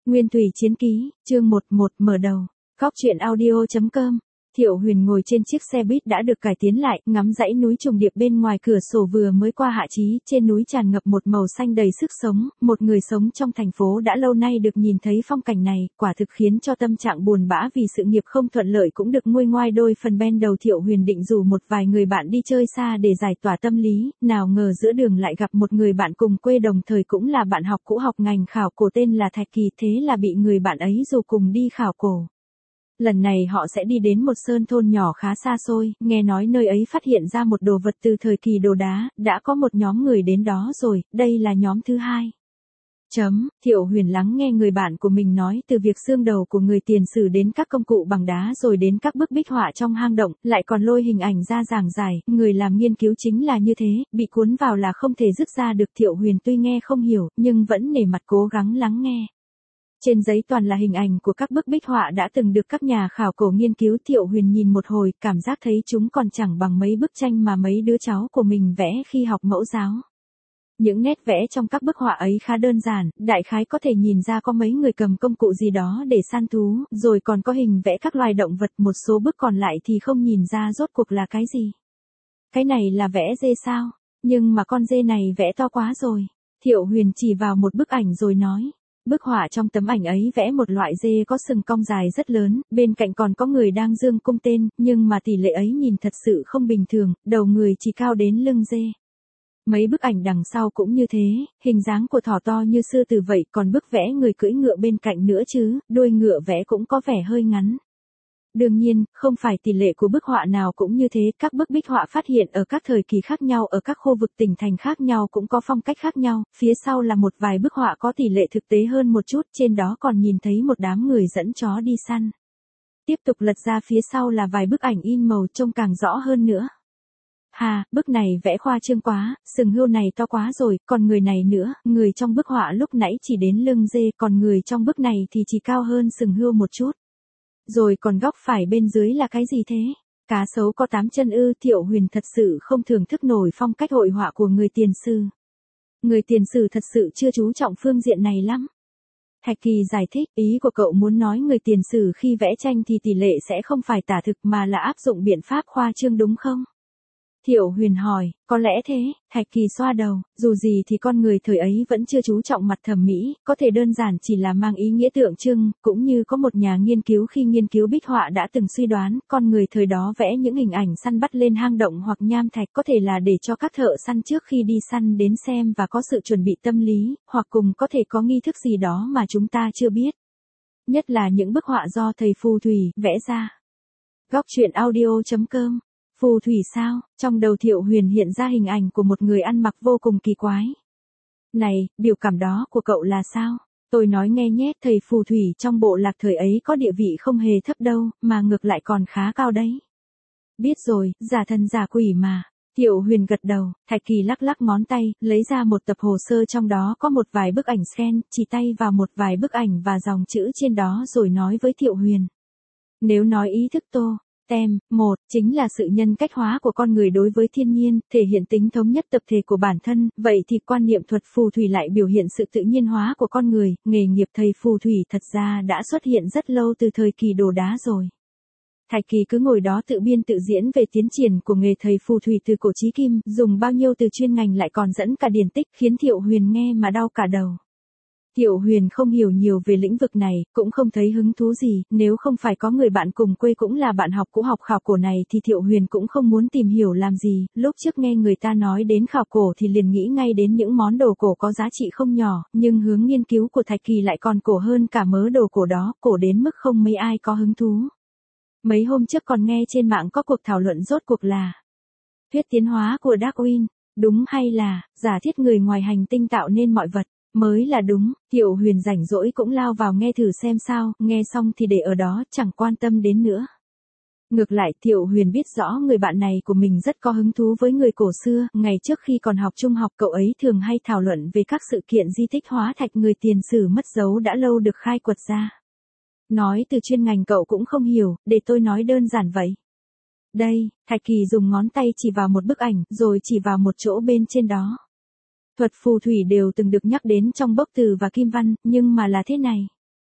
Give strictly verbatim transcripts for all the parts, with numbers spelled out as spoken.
Nguyên thủy chiến ký, chương một một mở đầu. Góc truyện audio chấm com. Thiệu Huyền ngồi trên chiếc xe buýt đã được cải tiến lại, ngắm dãy núi trùng điệp bên ngoài cửa sổ vừa mới qua hạ chí, trên núi tràn ngập một màu xanh đầy sức sống, một người sống trong thành phố đã lâu nay được nhìn thấy phong cảnh này, quả thực khiến cho tâm trạng buồn bã vì sự nghiệp không thuận lợi cũng được nguôi ngoai đôi phần. Bên đầu Thiệu Huyền định rủ một vài người bạn đi chơi xa để giải tỏa tâm lý, nào ngờ giữa đường lại gặp một người bạn cùng quê đồng thời cũng là bạn học cũ học ngành khảo cổ tên là Thạch Kỳ, thế là bị người bạn ấy rủ cùng đi khảo cổ. Lần này họ sẽ đi đến một sơn thôn nhỏ khá xa xôi, nghe nói nơi ấy phát hiện ra một đồ vật từ thời kỳ đồ đá, đã có một nhóm người đến đó rồi, đây là nhóm thứ hai. Chấm, Thiệu Huyền lắng nghe người bạn của mình nói từ việc xương đầu của người tiền sử đến các công cụ bằng đá rồi đến các bức bích họa trong hang động, lại còn lôi hình ảnh ra giảng giải, người làm nghiên cứu chính là như thế, bị cuốn vào là không thể dứt ra được. Thiệu Huyền tuy nghe không hiểu, nhưng vẫn nể mặt cố gắng lắng nghe. Trên giấy toàn là hình ảnh của các bức bích họa đã từng được các nhà khảo cổ nghiên cứu. Thiệu Huyền nhìn một hồi, cảm giác thấy chúng còn chẳng bằng mấy bức tranh mà mấy đứa cháu của mình vẽ khi học mẫu giáo. Những nét vẽ trong các bức họa ấy khá đơn giản, đại khái có thể nhìn ra có mấy người cầm công cụ gì đó để săn thú, rồi còn có hình vẽ các loài động vật, một số bức còn lại thì không nhìn ra rốt cuộc là cái gì. Cái này là vẽ dê sao? Nhưng mà con dê này vẽ to quá rồi. Thiệu Huyền chỉ vào một bức ảnh rồi nói. Bức họa trong tấm ảnh ấy vẽ một loại dê có sừng cong dài rất lớn, bên cạnh còn có người đang giương cung tên, nhưng mà tỷ lệ ấy nhìn thật sự không bình thường, đầu người chỉ cao đến lưng dê. Mấy bức ảnh đằng sau cũng như thế, hình dáng của thỏ to như sư tử vậy, còn bức vẽ người cưỡi ngựa bên cạnh nữa chứ, đuôi ngựa vẽ cũng có vẻ hơi ngắn. Đương nhiên, không phải tỷ lệ của bức họa nào cũng như thế, các bức bích họa phát hiện ở các thời kỳ khác nhau ở các khu vực tỉnh thành khác nhau cũng có phong cách khác nhau, phía sau là một vài bức họa có tỷ lệ thực tế hơn một chút, trên đó còn nhìn thấy một đám người dẫn chó đi săn. Tiếp tục lật ra phía sau là vài bức ảnh in màu trông càng rõ hơn nữa. Hà, bức này vẽ khoa trương quá, sừng hươu này to quá rồi, còn người này nữa, người trong bức họa lúc nãy chỉ đến lưng dê, còn người trong bức này thì chỉ cao hơn sừng hươu một chút. Rồi còn góc phải bên dưới là cái gì thế? Cá sấu có tám chân ư? Thiệu Huyền thật sự không thưởng thức nổi phong cách hội họa của người tiền sử. Người tiền sử thật sự chưa chú trọng phương diện này lắm. Thạch Kỳ giải thích, ý của cậu muốn nói người tiền sử khi vẽ tranh thì tỷ lệ sẽ không phải tả thực mà là áp dụng biện pháp khoa trương đúng không? Thiệu Huyền hỏi, có lẽ thế. Thạch Kỳ xoa đầu, dù gì thì con người thời ấy vẫn chưa chú trọng mặt thẩm mỹ, có thể đơn giản chỉ là mang ý nghĩa tượng trưng, cũng như có một nhà nghiên cứu khi nghiên cứu bích họa đã từng suy đoán, con người thời đó vẽ những hình ảnh săn bắt lên hang động hoặc nham thạch có thể là để cho các thợ săn trước khi đi săn đến xem và có sự chuẩn bị tâm lý, hoặc cùng có thể có nghi thức gì đó mà chúng ta chưa biết. Nhất là những bức họa do thầy phù thủy vẽ ra. Góc truyện audio chấm com. Phù thủy sao? Trong đầu Thiệu Huyền hiện ra hình ảnh của một người ăn mặc vô cùng kỳ quái. Này, biểu cảm đó của cậu là sao? Tôi nói nghe nhé, thầy phù thủy trong bộ lạc thời ấy có địa vị không hề thấp đâu, mà ngược lại còn khá cao đấy. Biết rồi, giả thần giả quỷ mà. Thiệu Huyền gật đầu, Thạch Kỳ lắc lắc ngón tay, lấy ra một tập hồ sơ trong đó có một vài bức ảnh scan, chỉ tay vào một vài bức ảnh và dòng chữ trên đó rồi nói với Thiệu Huyền. Nếu nói ý thức tô, tem, một, chính là sự nhân cách hóa của con người đối với thiên nhiên, thể hiện tính thống nhất tập thể của bản thân, vậy thì quan niệm thuật phù thủy lại biểu hiện sự tự nhiên hóa của con người, nghề nghiệp thầy phù thủy thật ra đã xuất hiện rất lâu từ thời kỳ đồ đá rồi. Thạch Kỳ cứ ngồi đó tự biên tự diễn về tiến triển của nghề thầy phù thủy từ cổ chí kim, dùng bao nhiêu từ chuyên ngành lại còn dẫn cả điển tích, khiến Thiệu Huyền nghe mà đau cả đầu. Thiệu Huyền không hiểu nhiều về lĩnh vực này, cũng không thấy hứng thú gì, nếu không phải có người bạn cùng quê cũng là bạn học cũ học khảo cổ này thì Thiệu Huyền cũng không muốn tìm hiểu làm gì, lúc trước nghe người ta nói đến khảo cổ thì liền nghĩ ngay đến những món đồ cổ có giá trị không nhỏ, nhưng hướng nghiên cứu của Thạch Kỳ lại còn cổ hơn cả mớ đồ cổ đó, cổ đến mức không mấy ai có hứng thú. Mấy hôm trước còn nghe trên mạng có cuộc thảo luận rốt cuộc là thuyết tiến hóa của Darwin, đúng hay là giả thiết người ngoài hành tinh tạo nên mọi vật mới là đúng. Thiệu Huyền rảnh rỗi cũng lao vào nghe thử xem sao, nghe xong thì để ở đó, chẳng quan tâm đến nữa. Ngược lại Thiệu Huyền biết rõ người bạn này của mình rất có hứng thú với người cổ xưa, ngày trước khi còn học trung học cậu ấy thường hay thảo luận về các sự kiện di tích hóa thạch người tiền sử mất dấu đã lâu được khai quật ra. Nói từ chuyên ngành cậu cũng không hiểu, để tôi nói đơn giản vậy. Đây, Thạch Kỳ dùng ngón tay chỉ vào một bức ảnh, rồi chỉ vào một chỗ bên trên đó. Thuật phù thủy đều từng được nhắc đến trong Bốc Từ và Kim Văn, nhưng mà là thế này.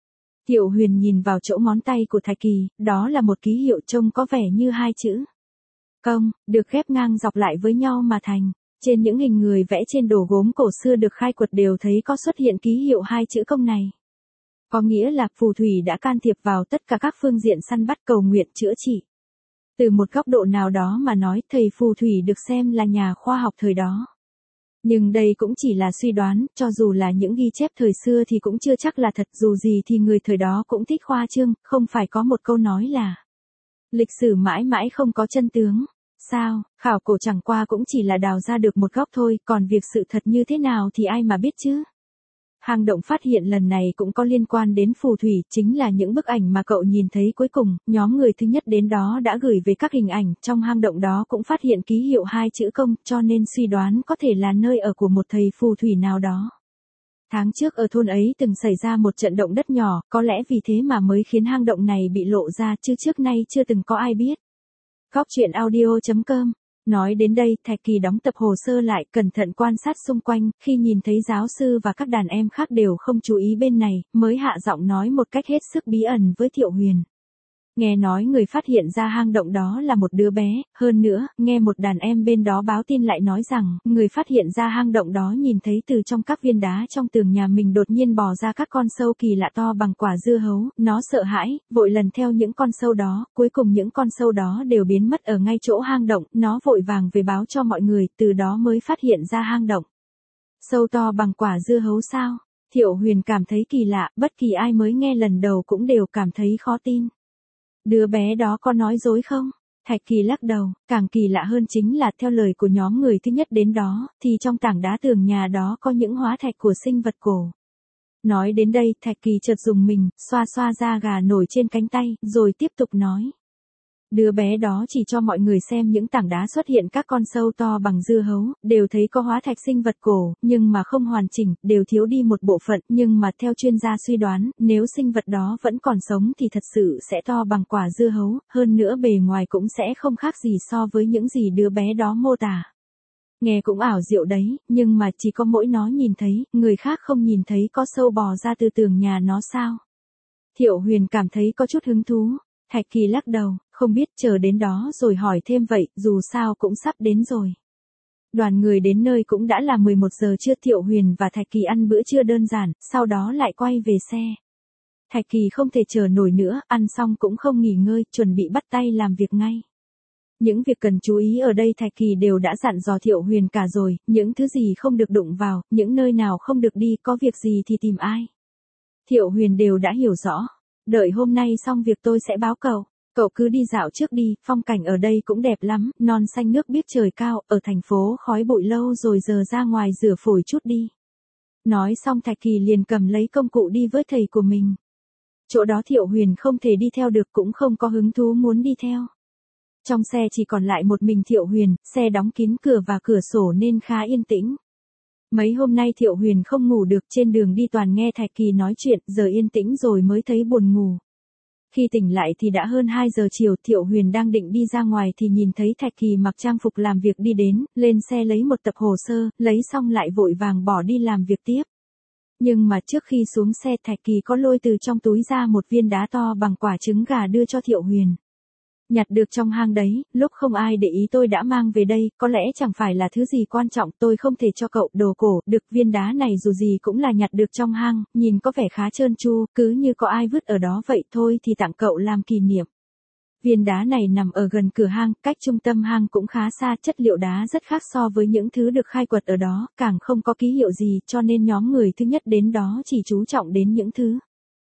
Thiệu Huyền nhìn vào chỗ ngón tay của Thạch Kỳ, đó là một ký hiệu trông có vẻ như hai chữ công, được ghép ngang dọc lại với nhau mà thành. Trên những hình người vẽ trên đồ gốm cổ xưa được khai quật đều thấy có xuất hiện ký hiệu hai chữ công này. Có nghĩa là phù thủy đã can thiệp vào tất cả các phương diện săn bắt, cầu nguyện, chữa trị. Từ một góc độ nào đó mà nói, thầy phù thủy được xem là nhà khoa học thời đó. Nhưng đây cũng chỉ là suy đoán, cho dù là những ghi chép thời xưa thì cũng chưa chắc là thật, dù gì thì người thời đó cũng thích khoa trương, không phải có một câu nói là lịch sử mãi mãi không có chân tướng. Sao, khảo cổ chẳng qua cũng chỉ là đào ra được một góc thôi, còn việc sự thật như thế nào thì ai mà biết chứ. Hang động phát hiện lần này cũng có liên quan đến phù thủy, chính là những bức ảnh mà cậu nhìn thấy cuối cùng, nhóm người thứ nhất đến đó đã gửi về các hình ảnh, trong hang động đó cũng phát hiện ký hiệu hai chữ công, cho nên suy đoán có thể là nơi ở của một thầy phù thủy nào đó. Tháng trước ở thôn ấy từng xảy ra một trận động đất nhỏ, có lẽ vì thế mà mới khiến hang động này bị lộ ra, chứ trước nay chưa từng có ai biết. Góc truyện audio chấm com. Nói đến đây, Thạch Kỳ đóng tập hồ sơ lại, cẩn thận quan sát xung quanh, khi nhìn thấy giáo sư và các đàn em khác đều không chú ý bên này, mới hạ giọng nói một cách hết sức bí ẩn với Thiệu Huyền. Nghe nói người phát hiện ra hang động đó là một đứa bé, hơn nữa, nghe một đàn em bên đó báo tin lại nói rằng, người phát hiện ra hang động đó nhìn thấy từ trong các viên đá trong tường nhà mình đột nhiên bò ra các con sâu kỳ lạ to bằng quả dưa hấu, nó sợ hãi, vội lần theo những con sâu đó, cuối cùng những con sâu đó đều biến mất ở ngay chỗ hang động, nó vội vàng về báo cho mọi người, từ đó mới phát hiện ra hang động. Sâu to bằng quả dưa hấu sao? Thiệu Huyền cảm thấy kỳ lạ, bất kỳ ai mới nghe lần đầu cũng đều cảm thấy khó tin. Đứa bé đó có nói dối không? Thạch Kỳ lắc đầu, càng kỳ lạ hơn chính là theo lời của nhóm người thứ nhất đến đó, thì trong tảng đá tường nhà đó có những hóa thạch của sinh vật cổ. Nói đến đây, Thạch Kỳ chợt dùng mình, xoa xoa da gà nổi trên cánh tay, rồi tiếp tục nói. Đứa bé đó chỉ cho mọi người xem những tảng đá xuất hiện các con sâu to bằng dưa hấu, đều thấy có hóa thạch sinh vật cổ, nhưng mà không hoàn chỉnh, đều thiếu đi một bộ phận, nhưng mà theo chuyên gia suy đoán, nếu sinh vật đó vẫn còn sống thì thật sự sẽ to bằng quả dưa hấu, hơn nữa bề ngoài cũng sẽ không khác gì so với những gì đứa bé đó mô tả. Nghe cũng ảo diệu đấy, nhưng mà chỉ có mỗi nó nhìn thấy, người khác không nhìn thấy có sâu bò ra từ tường nhà nó sao? Thiệu Huyền cảm thấy có chút hứng thú. Thạch Kỳ lắc đầu, không biết, chờ đến đó rồi hỏi thêm vậy, dù sao cũng sắp đến rồi. Đoàn người đến nơi cũng đã là mười một giờ trưa, Thiệu Huyền và Thạch Kỳ ăn bữa trưa đơn giản, sau đó lại quay về xe. Thạch Kỳ không thể chờ nổi nữa, ăn xong cũng không nghỉ ngơi, chuẩn bị bắt tay làm việc ngay. Những việc cần chú ý ở đây Thạch Kỳ đều đã dặn dò Thiệu Huyền cả rồi, những thứ gì không được đụng vào, những nơi nào không được đi, có việc gì thì tìm ai. Thiệu Huyền đều đã hiểu rõ. Đợi hôm nay xong việc tôi sẽ báo cậu. Cậu cứ đi dạo trước đi, phong cảnh ở đây cũng đẹp lắm, non xanh nước biếc trời cao, ở thành phố khói bụi lâu rồi giờ ra ngoài rửa phổi chút đi. Nói xong Thạch Kỳ liền cầm lấy công cụ đi với thầy của mình. Chỗ đó Thiệu Huyền không thể đi theo được, cũng không có hứng thú muốn đi theo. Trong xe chỉ còn lại một mình Thiệu Huyền, xe đóng kín cửa và cửa sổ nên khá yên tĩnh. Mấy hôm nay Thiệu Huyền không ngủ được, trên đường đi toàn nghe Thạch Kỳ nói chuyện, giờ yên tĩnh rồi mới thấy buồn ngủ. Khi tỉnh lại thì đã hơn hai giờ chiều, Thiệu Huyền đang định đi ra ngoài thì nhìn thấy Thạch Kỳ mặc trang phục làm việc đi đến, lên xe lấy một tập hồ sơ, lấy xong lại vội vàng bỏ đi làm việc tiếp. Nhưng mà trước khi xuống xe Thạch Kỳ có lôi từ trong túi ra một viên đá to bằng quả trứng gà đưa cho Thiệu Huyền. Nhặt được trong hang đấy, lúc không ai để ý tôi đã mang về đây, có lẽ chẳng phải là thứ gì quan trọng, tôi không thể cho cậu, đồ cổ, được viên đá này dù gì cũng là nhặt được trong hang, nhìn có vẻ khá trơn tru, cứ như có ai vứt ở đó vậy thôi thì tặng cậu làm kỷ niệm. Viên đá này nằm ở gần cửa hang, cách trung tâm hang cũng khá xa, chất liệu đá rất khác so với những thứ được khai quật ở đó, càng không có ký hiệu gì, cho nên nhóm người thứ nhất đến đó chỉ chú trọng đến những thứ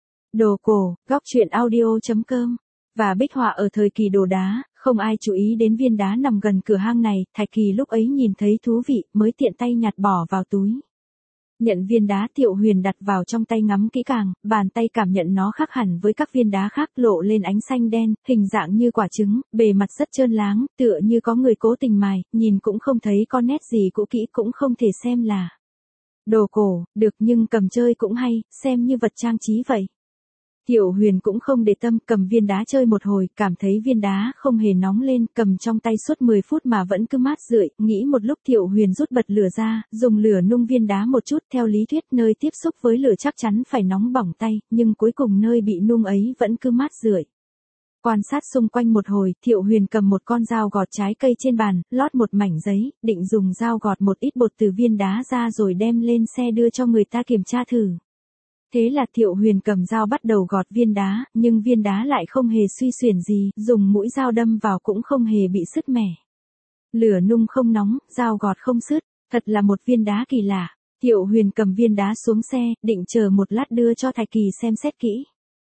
đồ cổ. Góc truyện audio chấm com. Và bích họa ở thời kỳ đồ đá, không ai chú ý đến viên đá nằm gần cửa hang này, Thạch Kỳ lúc ấy nhìn thấy thú vị, mới tiện tay nhặt bỏ vào túi. Nhận viên đá, Thiệu Huyền đặt vào trong tay ngắm kỹ càng, bàn tay cảm nhận nó khác hẳn với các viên đá khác, lộ lên ánh xanh đen, hình dạng như quả trứng, bề mặt rất trơn láng, tựa như có người cố tình mài, nhìn cũng không thấy có nét gì cũ kỹ, cũng không thể xem là đồ cổ, được, nhưng cầm chơi cũng hay, xem như vật trang trí vậy. Thiệu Huyền cũng không để tâm, cầm viên đá chơi một hồi, cảm thấy viên đá không hề nóng lên, cầm trong tay suốt mười phút mà vẫn cứ mát rượi, nghĩ một lúc Thiệu Huyền rút bật lửa ra, dùng lửa nung viên đá một chút, theo lý thuyết nơi tiếp xúc với lửa chắc chắn phải nóng bỏng tay, nhưng cuối cùng nơi bị nung ấy vẫn cứ mát rượi. Quan sát xung quanh một hồi, Thiệu Huyền cầm một con dao gọt trái cây trên bàn, lót một mảnh giấy, định dùng dao gọt một ít bột từ viên đá ra rồi đem lên xe đưa cho người ta kiểm tra thử. Thế là Thiệu Huyền cầm dao bắt đầu gọt viên đá, nhưng viên đá lại không hề suy xuyển gì, dùng mũi dao đâm vào cũng không hề bị sứt mẻ. Lửa nung không nóng, dao gọt không sứt, thật là một viên đá kỳ lạ. Thiệu Huyền cầm viên đá xuống xe, định chờ một lát đưa cho Thạch Kỳ xem xét kỹ.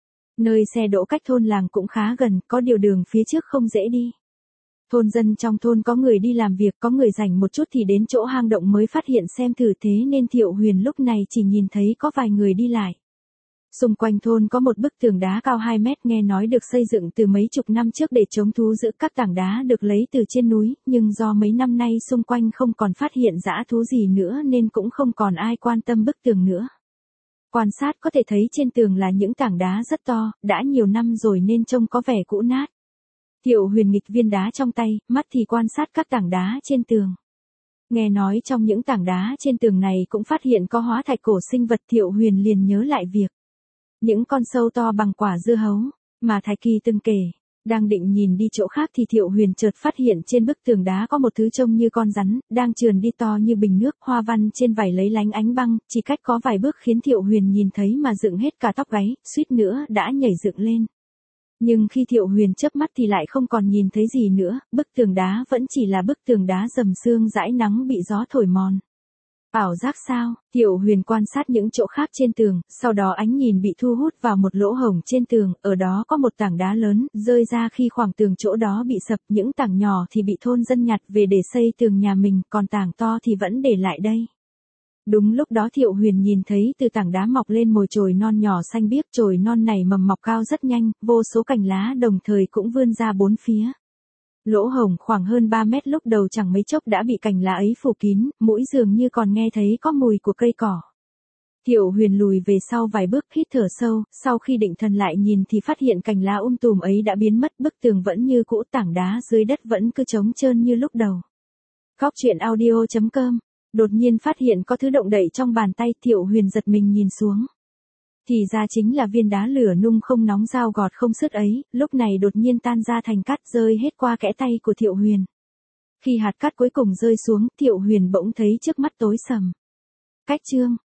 Nơi xe đỗ cách thôn làng cũng khá gần, có điều đường phía trước không dễ đi. Thôn dân trong thôn có người đi làm việc, có người rảnh một chút thì đến chỗ hang động mới phát hiện xem thử, thế nên Thiệu Huyền lúc này chỉ nhìn thấy có vài người đi lại. Xung quanh thôn có một bức tường đá cao hai mét, nghe nói được xây dựng từ mấy chục năm trước để chống thú dữ, các tảng đá được lấy từ trên núi, nhưng do mấy năm nay xung quanh không còn phát hiện dã thú gì nữa nên cũng không còn ai quan tâm bức tường nữa. Quan sát có thể thấy trên tường là những tảng đá rất to, đã nhiều năm rồi nên trông có vẻ cũ nát. Thiệu Huyền nghịch viên đá trong tay, mắt thì quan sát các tảng đá trên tường. Nghe nói trong những tảng đá trên tường này cũng phát hiện có hóa thạch cổ sinh vật, Thiệu Huyền liền nhớ lại việc những con sâu to bằng quả dưa hấu mà Thạch Kỳ từng kể. Đang định nhìn đi chỗ khác thì Thiệu Huyền chợt phát hiện trên bức tường đá có một thứ trông như con rắn, đang trườn đi to như bình nước, hoa văn trên vảy lấy lánh ánh băng, chỉ cách có vài bước khiến Thiệu Huyền nhìn thấy mà dựng hết cả tóc gáy, suýt nữa đã nhảy dựng lên. Nhưng khi Thiệu Huyền chớp mắt thì lại không còn nhìn thấy gì nữa, bức tường đá vẫn chỉ là bức tường đá rầm xương rãi nắng bị gió thổi mòn. Ảo giác sao? Thiệu Huyền quan sát những chỗ khác trên tường, sau đó ánh nhìn bị thu hút vào một lỗ hổng trên tường, ở đó có một tảng đá lớn, rơi ra khi khoảng tường chỗ đó bị sập, những tảng nhỏ thì bị thôn dân nhặt về để xây tường nhà mình, còn tảng to thì vẫn để lại đây. Đúng lúc đó Thiệu Huyền nhìn thấy từ tảng đá mọc lên một chồi non nhỏ xanh biếc, chồi non này mầm mọc cao rất nhanh, vô số cành lá đồng thời cũng vươn ra bốn phía. Lỗ hổng khoảng hơn ba mét lúc đầu chẳng mấy chốc đã bị cành lá ấy phủ kín, mũi dường như còn nghe thấy có mùi của cây cỏ. Thiệu Huyền lùi về sau vài bước, hít thở sâu, sau khi định thần lại nhìn thì phát hiện cành lá um tùm ấy đã biến mất, bức tường vẫn như cũ, tảng đá dưới đất vẫn cứ trống trơn như lúc đầu. Góc truyện audio chấm com. Đột nhiên phát hiện có thứ động đậy trong bàn tay, Thiệu Huyền giật mình nhìn xuống. Thì ra chính là viên đá lửa nung không nóng dao gọt không sứt ấy, lúc này đột nhiên tan ra thành cát rơi hết qua kẽ tay của Thiệu Huyền. Khi hạt cát cuối cùng rơi xuống, Thiệu Huyền bỗng thấy trước mắt tối sầm. Cách chương